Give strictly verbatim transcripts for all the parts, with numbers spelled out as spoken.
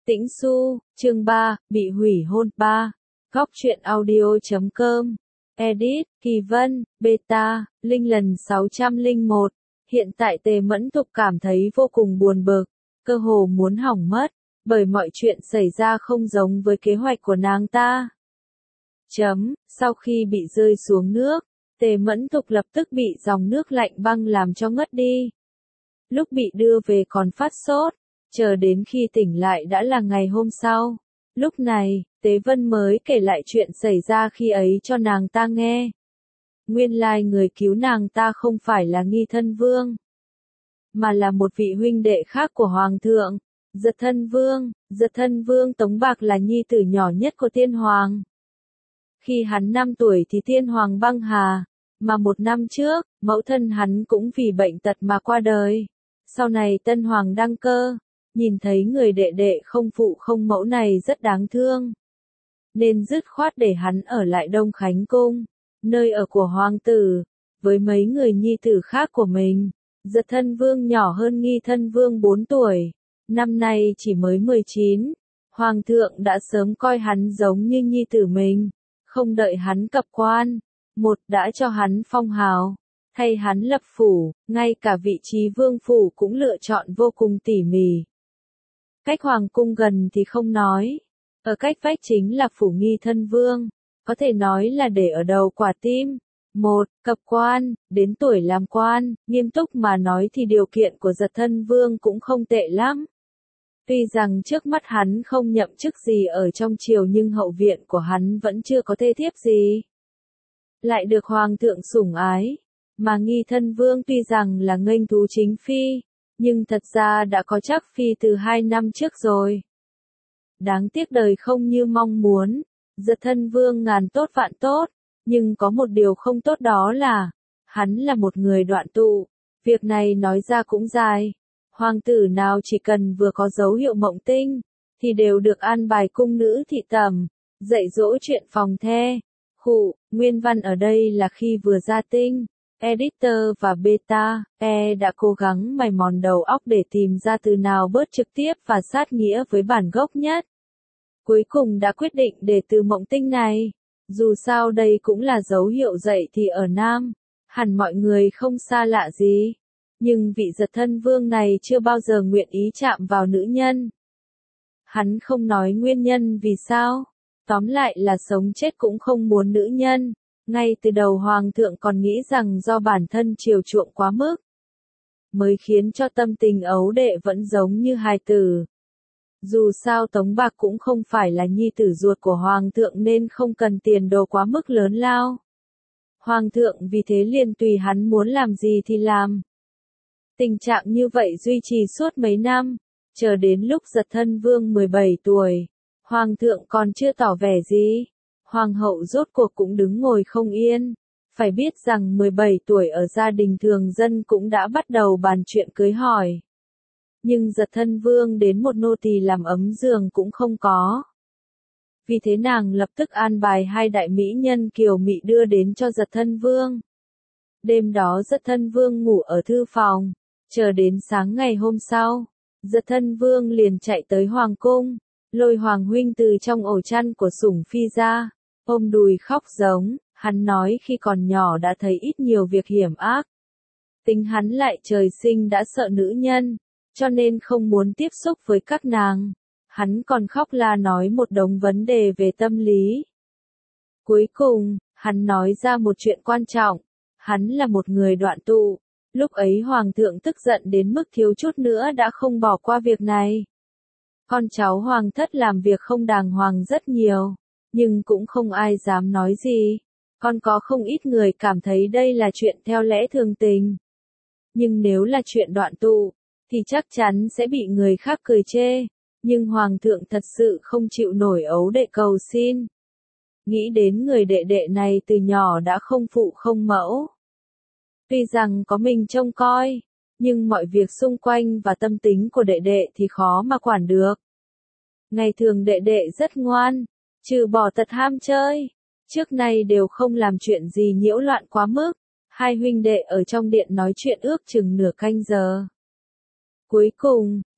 Tĩnh Xu, chương ba, bị hủy hôn ba. Góc truyện audio chấm com. Edit, Kỳ Vân, Beta, Linh lần sáu trăm lẻ một. Hiện tại Tề Mẫn Thục cảm thấy vô cùng buồn bực, cơ hồ muốn hỏng mất, bởi mọi chuyện xảy ra không giống với kế hoạch của nàng ta. Chấm, sau khi bị rơi xuống nước, Tề Mẫn Thục lập tức bị dòng nước lạnh băng làm cho ngất đi. Lúc bị đưa về còn phát sốt, chờ đến khi tỉnh lại đã là ngày hôm sau. Lúc này, Tế Vân mới kể lại chuyện xảy ra khi ấy cho nàng ta nghe. Nguyên lai người cứu nàng ta không phải là Nghi Thân Vương, mà là một vị huynh đệ khác của Hoàng thượng, Giật Thân Vương. Giật Thân Vương Tống Bạc là nhi tử nhỏ nhất của Tiên Hoàng. Khi hắn năm tuổi thì Tiên Hoàng băng hà, mà một năm trước, mẫu thân hắn cũng vì bệnh tật mà qua đời. Sau này Tân Hoàng đăng cơ, nhìn thấy người đệ đệ không phụ không mẫu này rất đáng thương, nên dứt khoát để hắn ở lại Đông Khánh Cung, nơi ở của hoàng tử, với mấy người nhi tử khác của mình. Giật Thân Vương nhỏ hơn Nghi Thân Vương bốn tuổi, năm nay chỉ mới mười chín. Hoàng thượng đã sớm coi hắn giống như nhi tử mình, không đợi hắn cập quan, một đã cho hắn phong hào, thay hắn lập phủ, ngay cả vị trí vương phủ cũng lựa chọn vô cùng tỉ mỉ. Cách hoàng cung gần thì không nói, ở cách vách chính là phủ Nghi Thân Vương, có thể nói là để ở đầu quả tim. Một, cập quan, đến tuổi làm quan, nghiêm túc mà nói thì điều kiện của Giật Thân Vương cũng không tệ lắm. Tuy rằng trước mắt hắn không nhậm chức gì ở trong triều nhưng hậu viện của hắn vẫn chưa có thê thiếp gì. Lại được hoàng thượng sủng ái, mà Nghi Thân Vương tuy rằng là nghênh thú chính phi, nhưng thật ra đã có chắc phi từ hai năm trước rồi. Đáng tiếc đời không như mong muốn, Giật Thân Vương ngàn tốt vạn tốt, nhưng có một điều không tốt đó là, hắn là một người đoạn tụ, việc này nói ra cũng dài. Hoàng tử nào chỉ cần vừa có dấu hiệu mộng tinh, thì đều được an bài cung nữ thị tẩm, dạy dỗ chuyện phòng the. Khụ, nguyên văn ở đây là khi vừa ra tinh. Editor và Beta, E đã cố gắng mài mòn đầu óc để tìm ra từ nào bớt trực tiếp và sát nghĩa với bản gốc nhất. Cuối cùng đã quyết định để từ mộng tinh này. Dù sao đây cũng là dấu hiệu dậy thì ở Nam, hẳn mọi người không xa lạ gì. Nhưng vị Giật Thân Vương này chưa bao giờ nguyện ý chạm vào nữ nhân. Hắn không nói nguyên nhân vì sao. Tóm lại là sống chết cũng không muốn nữ nhân. Ngay từ đầu hoàng thượng còn nghĩ rằng do bản thân chiều chuộng quá mức, mới khiến cho tâm tình ấu đệ vẫn giống như hài tử. Dù sao Tống Bạc cũng không phải là nhi tử ruột của hoàng thượng nên không cần tiền đồ quá mức lớn lao. Hoàng thượng vì thế liền tùy hắn muốn làm gì thì làm. Tình trạng như vậy duy trì suốt mấy năm, chờ đến lúc Giật Thân Vương mười bảy tuổi, hoàng thượng còn chưa tỏ vẻ gì. Hoàng hậu rốt cuộc cũng đứng ngồi không yên, phải biết rằng mười bảy tuổi ở gia đình thường dân cũng đã bắt đầu bàn chuyện cưới hỏi. Nhưng Giật Thân Vương đến một nô tỳ làm ấm giường cũng không có. Vì thế nàng lập tức an bài hai đại mỹ nhân kiều mị đưa đến cho Giật Thân Vương. Đêm đó Giật Thân Vương ngủ ở thư phòng, chờ đến sáng ngày hôm sau, Giật Thân Vương liền chạy tới hoàng cung, lôi hoàng huynh từ trong ổ chăn của sủng phi ra, ôm đùi khóc giống. Hắn nói khi còn nhỏ đã thấy ít nhiều việc hiểm ác. Tính hắn lại trời sinh đã sợ nữ nhân, cho nên không muốn tiếp xúc với các nàng. Hắn còn khóc la nói một đống vấn đề về tâm lý. Cuối cùng, hắn nói ra một chuyện quan trọng. Hắn là một người đoạn tụ. Lúc ấy hoàng thượng tức giận đến mức thiếu chút nữa đã không bỏ qua việc này. Con cháu hoàng thất làm việc không đàng hoàng rất nhiều, nhưng cũng không ai dám nói gì. Còn có không ít người cảm thấy đây là chuyện theo lẽ thường tình. Nhưng nếu là chuyện đoạn tụ, thì chắc chắn sẽ bị người khác cười chê. Nhưng hoàng thượng thật sự không chịu nổi ấu đệ cầu xin. Nghĩ đến người đệ đệ này từ nhỏ đã không phụ không mẫu. Tuy rằng có mình trông coi, nhưng mọi việc xung quanh và tâm tính của đệ đệ thì khó mà quản được. Ngày thường đệ đệ rất ngoan, trừ bỏ tật ham chơi, trước nay đều không làm chuyện gì nhiễu loạn quá mức. Hai huynh đệ ở trong điện nói chuyện ước chừng nửa canh giờ. Cuối cùng,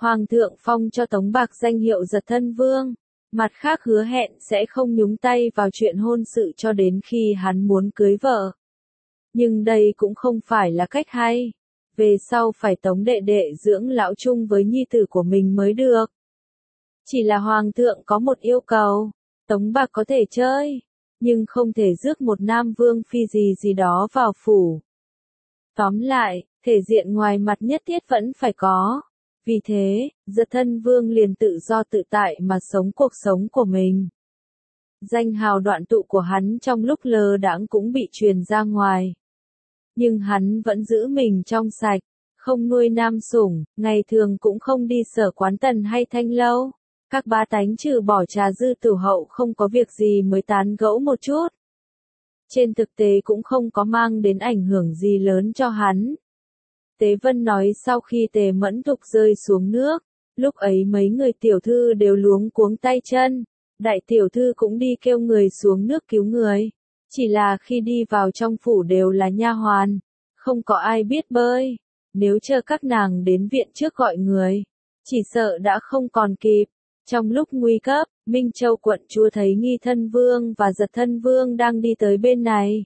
Hoàng thượng phong cho Tống Bạc danh hiệu Giật Thân Vương, mặt khác hứa hẹn sẽ không nhúng tay vào chuyện hôn sự cho đến khi hắn muốn cưới vợ. Nhưng đây cũng không phải là cách hay. Về sau phải Tống đệ đệ dưỡng lão chung với nhi tử của mình mới được. Chỉ là Hoàng thượng có một yêu cầu, Tống Bạc có thể chơi, nhưng không thể rước một nam vương phi gì gì đó vào phủ. Tóm lại, thể diện ngoài mặt nhất thiết vẫn phải có. Vì thế, Giật Thân Vương liền tự do tự tại mà sống cuộc sống của mình. Danh hào đoạn tụ của hắn trong lúc lơ đãng cũng bị truyền ra ngoài. Nhưng hắn vẫn giữ mình trong sạch, không nuôi nam sủng, ngày thường cũng không đi sở quán tần hay thanh lâu. Các bá tánh trừ bỏ trà dư tử hậu không có việc gì mới tán gẫu một chút. Trên thực tế cũng không có mang đến ảnh hưởng gì lớn cho hắn. Tế Vân nói sau khi Tề Mẫn Thục rơi xuống nước, lúc ấy mấy người tiểu thư đều luống cuống tay chân, đại tiểu thư cũng đi kêu người xuống nước cứu người. Chỉ là khi đi vào trong phủ đều là nha hoàn, không có ai biết bơi, nếu chờ các nàng đến viện trước gọi người, chỉ sợ đã không còn kịp. Trong lúc nguy cấp, Minh Châu quận chúa thấy Nghi Thân Vương và Giật Thân Vương đang đi tới bên này.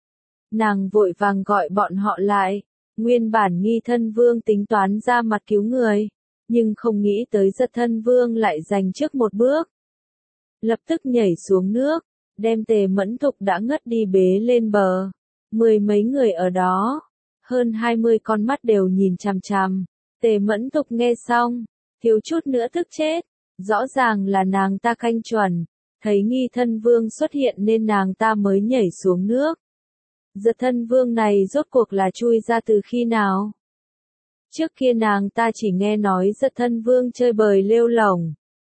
Nàng vội vàng gọi bọn họ lại. Nguyên bản Nghi Thân Vương tính toán ra mặt cứu người, nhưng không nghĩ tới Giật Thân Vương lại giành trước một bước. Lập tức nhảy xuống nước, đem Tề Mẫn Thục đã ngất đi bế lên bờ. Mười mấy người ở đó, hơn hai mươi con mắt đều nhìn chằm chằm. Tề Mẫn Thục nghe xong, thiếu chút nữa tức chết. Rõ ràng là nàng ta canh chuẩn, thấy Nghi Thân Vương xuất hiện nên nàng ta mới nhảy xuống nước. Giật Thân Vương này rốt cuộc là chui ra từ khi nào? Trước kia nàng ta chỉ nghe nói Giật Thân Vương chơi bời lêu lổng,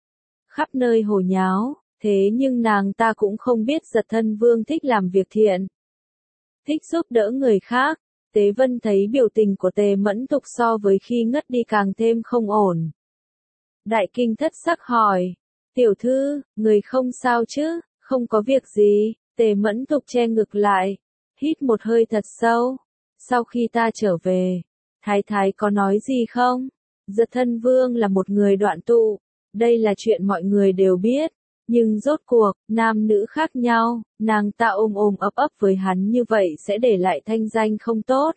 khắp nơi hồ nháo, thế nhưng nàng ta cũng không biết Giật Thân Vương thích làm việc thiện, thích giúp đỡ người khác. Tế Vân thấy biểu tình của Tề Mẫn Thục so với khi ngất đi càng thêm không ổn. Đại kinh thất sắc hỏi, tiểu thư, người không sao chứ, không có việc gì. Tề Mẫn Thục che ngực lại, hít một hơi thật sâu. Sau khi ta trở về, thái thái có nói gì không? Giật Thân Vương là một người đoạn tụ, đây là chuyện mọi người đều biết. Nhưng rốt cuộc, nam nữ khác nhau, nàng ta ôm ôm ấp ấp với hắn như vậy sẽ để lại thanh danh không tốt.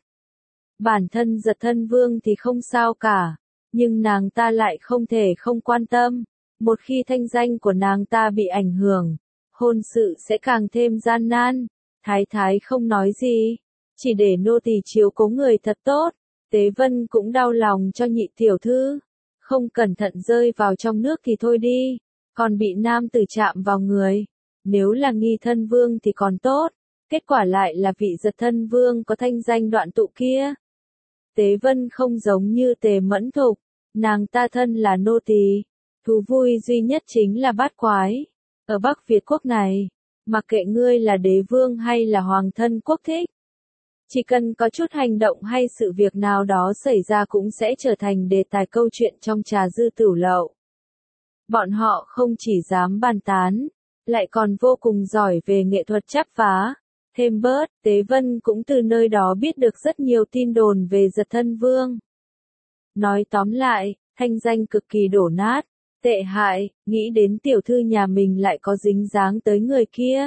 Bản thân Giật Thân Vương thì không sao cả, nhưng nàng ta lại không thể không quan tâm. Một khi thanh danh của nàng ta bị ảnh hưởng, hôn sự sẽ càng thêm gian nan. Thái thái không nói gì, chỉ để nô tỳ chiếu cố người thật tốt. Tế Vân cũng đau lòng cho nhị tiểu thư, không cẩn thận rơi vào trong nước thì thôi đi, còn bị nam tử chạm vào người. Nếu là Nghi Thân Vương thì còn tốt, kết quả lại là vị Giật Thân Vương có thanh danh đoạn tụ kia. Tế Vân không giống như Tề Mẫn Thục, nàng ta thân là nô tỳ, thú vui duy nhất chính là bát quái. Ở Bắc Việt quốc này, mặc kệ ngươi là đế vương hay là hoàng thân quốc thích, chỉ cần có chút hành động hay sự việc nào đó xảy ra cũng sẽ trở thành đề tài câu chuyện trong trà dư tửu lậu. Bọn họ không chỉ dám bàn tán, lại còn vô cùng giỏi về nghệ thuật chắp vá. Thêm bớt, Tế Vân cũng từ nơi đó biết được rất nhiều tin đồn về Giật Thân Vương. Nói tóm lại, thanh danh cực kỳ đổ nát, tệ hại, nghĩ đến tiểu thư nhà mình lại có dính dáng tới người kia.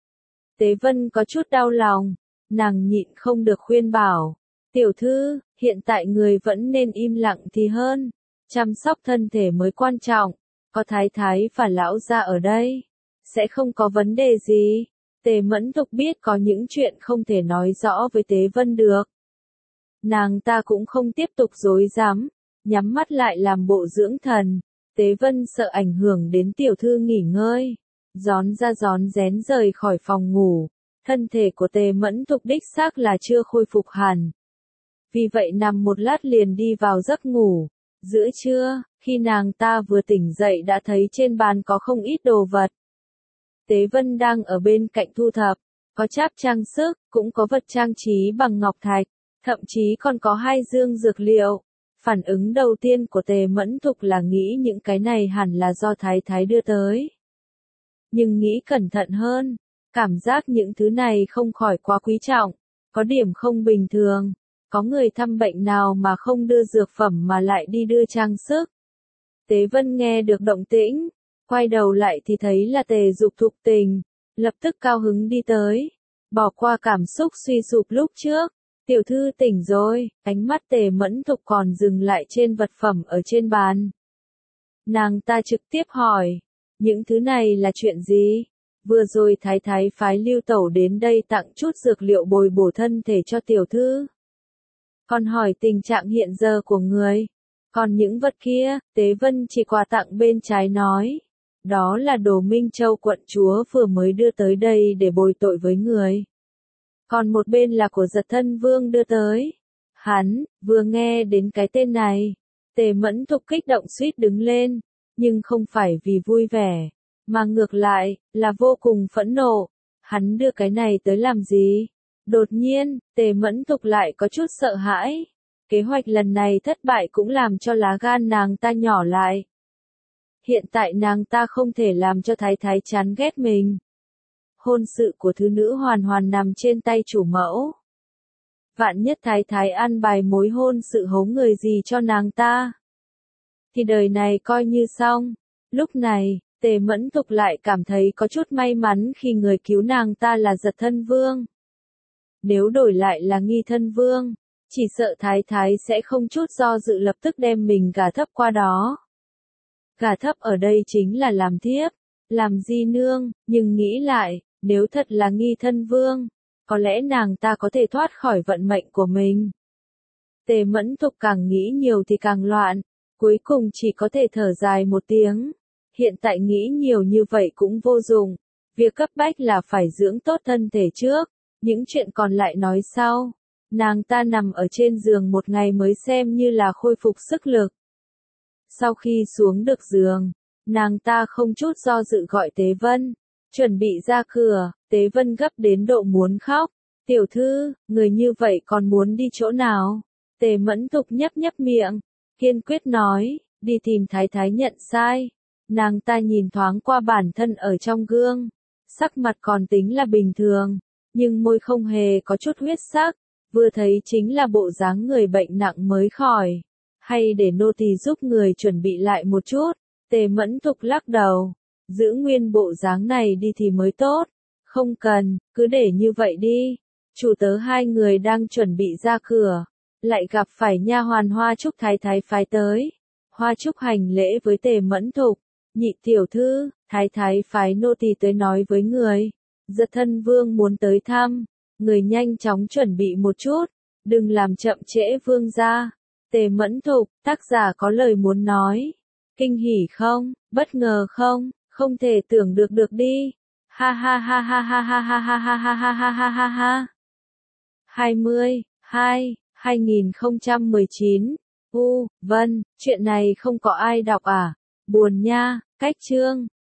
Tế Vân có chút đau lòng, nàng nhịn không được khuyên bảo, tiểu thư, hiện tại người vẫn nên im lặng thì hơn, chăm sóc thân thể mới quan trọng, có thái thái và lão gia ở đây, sẽ không có vấn đề gì. Tề Mẫn Thục biết có những chuyện không thể nói rõ với Tế Vân được. Nàng ta cũng không tiếp tục dối dám, nhắm mắt lại làm bộ dưỡng thần. Tế Vân sợ ảnh hưởng đến tiểu thư nghỉ ngơi, rón ra rón rén rời khỏi phòng ngủ. Thân thể của Tề Mẫn Thục đích xác là chưa khôi phục hẳn. Vì vậy nằm một lát liền đi vào giấc ngủ. Giữa trưa, khi nàng ta vừa tỉnh dậy đã thấy trên bàn có không ít đồ vật. Tế Vân đang ở bên cạnh thu thập, có cháp trang sức, cũng có vật trang trí bằng ngọc thạch, thậm chí còn có hai dương dược liệu. Phản ứng đầu tiên của Tề Mẫn Thục là nghĩ những cái này hẳn là do thái thái đưa tới. Nhưng nghĩ cẩn thận hơn, cảm giác những thứ này không khỏi quá quý trọng, có điểm không bình thường. Có người thăm bệnh nào mà không đưa dược phẩm mà lại đi đưa trang sức. Tế Vân nghe được động tĩnh, quay đầu lại thì thấy là Tề Dục Thục Tình, lập tức cao hứng đi tới, bỏ qua cảm xúc suy sụp lúc trước. Tiểu thư tỉnh rồi, ánh mắt Tề Mẫn Thục còn dừng lại trên vật phẩm ở trên bàn. Nàng ta trực tiếp hỏi, những thứ này là chuyện gì? Vừa rồi thái thái phái Lưu Tẩu đến đây tặng chút dược liệu bồi bổ thân thể cho tiểu thư. Còn hỏi tình trạng hiện giờ của người. Còn những vật kia, Tế Vân chỉ quà tặng bên trái nói. Đó là đồ Minh Châu quận chúa vừa mới đưa tới đây để bồi tội với người. Còn một bên là của Giật Thân Vương đưa tới. Hắn, vừa nghe đến cái tên này, Tề Mẫn Thục kích động suýt đứng lên, nhưng không phải vì vui vẻ, mà ngược lại, là vô cùng phẫn nộ. Hắn đưa cái này tới làm gì? Đột nhiên, Tề Mẫn Thục lại có chút sợ hãi. Kế hoạch lần này thất bại cũng làm cho lá gan nàng ta nhỏ lại. Hiện tại nàng ta không thể làm cho thái thái chán ghét mình. Hôn sự của thứ nữ hoàn hoàn nằm trên tay chủ mẫu. Vạn nhất thái thái ăn bài mối hôn sự hấu người gì cho nàng ta, thì đời này coi như xong. Lúc này, Tề Mẫn Thục lại cảm thấy có chút may mắn khi người cứu nàng ta là Giật Thân Vương. Nếu đổi lại là Nghi Thân Vương, chỉ sợ thái thái sẽ không chút do dự lập tức đem mình gả thấp qua đó. Gả thấp ở đây chính là làm thiếp, làm di nương, nhưng nghĩ lại, nếu thật là Nghi Thân Vương, có lẽ nàng ta có thể thoát khỏi vận mệnh của mình. Tề Mẫn Thục càng nghĩ nhiều thì càng loạn, cuối cùng chỉ có thể thở dài một tiếng. Hiện tại nghĩ nhiều như vậy cũng vô dụng, việc cấp bách là phải dưỡng tốt thân thể trước, những chuyện còn lại nói sau. Nàng ta nằm ở trên giường một ngày mới xem như là khôi phục sức lực. Sau khi xuống được giường, nàng ta không chút do dự gọi Tế Vân, chuẩn bị ra cửa. Tế Vân gấp đến độ muốn khóc. Tiểu thư, người như vậy còn muốn đi chỗ nào? Tề Mẫn Thục nhấp nhấp miệng, kiên quyết nói, đi tìm thái thái nhận sai. Nàng ta nhìn thoáng qua bản thân ở trong gương, sắc mặt còn tính là bình thường, nhưng môi không hề có chút huyết sắc, vừa thấy chính là bộ dáng người bệnh nặng mới khỏi. Hay để nô tỳ giúp người chuẩn bị lại một chút. Tề Mẫn Thục lắc đầu, giữ nguyên bộ dáng này đi thì mới tốt. Không cần, cứ để như vậy đi. Chủ tớ hai người đang chuẩn bị ra cửa, lại gặp phải nha hoàn Hoa Trúc thái thái phái tới. Hoa Trúc hành lễ với Tề Mẫn Thục, nhị tiểu thư, thái thái phái nô tỳ tới nói với người. Giật Thân Vương muốn tới thăm, người nhanh chóng chuẩn bị một chút, đừng làm chậm trễ vương gia. Tề Mẫn Thục, tác giả có lời muốn nói. Kinh hỉ không, bất ngờ không, không thể tưởng được được đi. Ha ha ha ha ha ha ha ha ha ha ha ha ha ha ha. hai mươi, hai, hai nghìn không trăm mười chín. U, vân, chuyện này không có ai đọc à? Buồn nha, cách chương.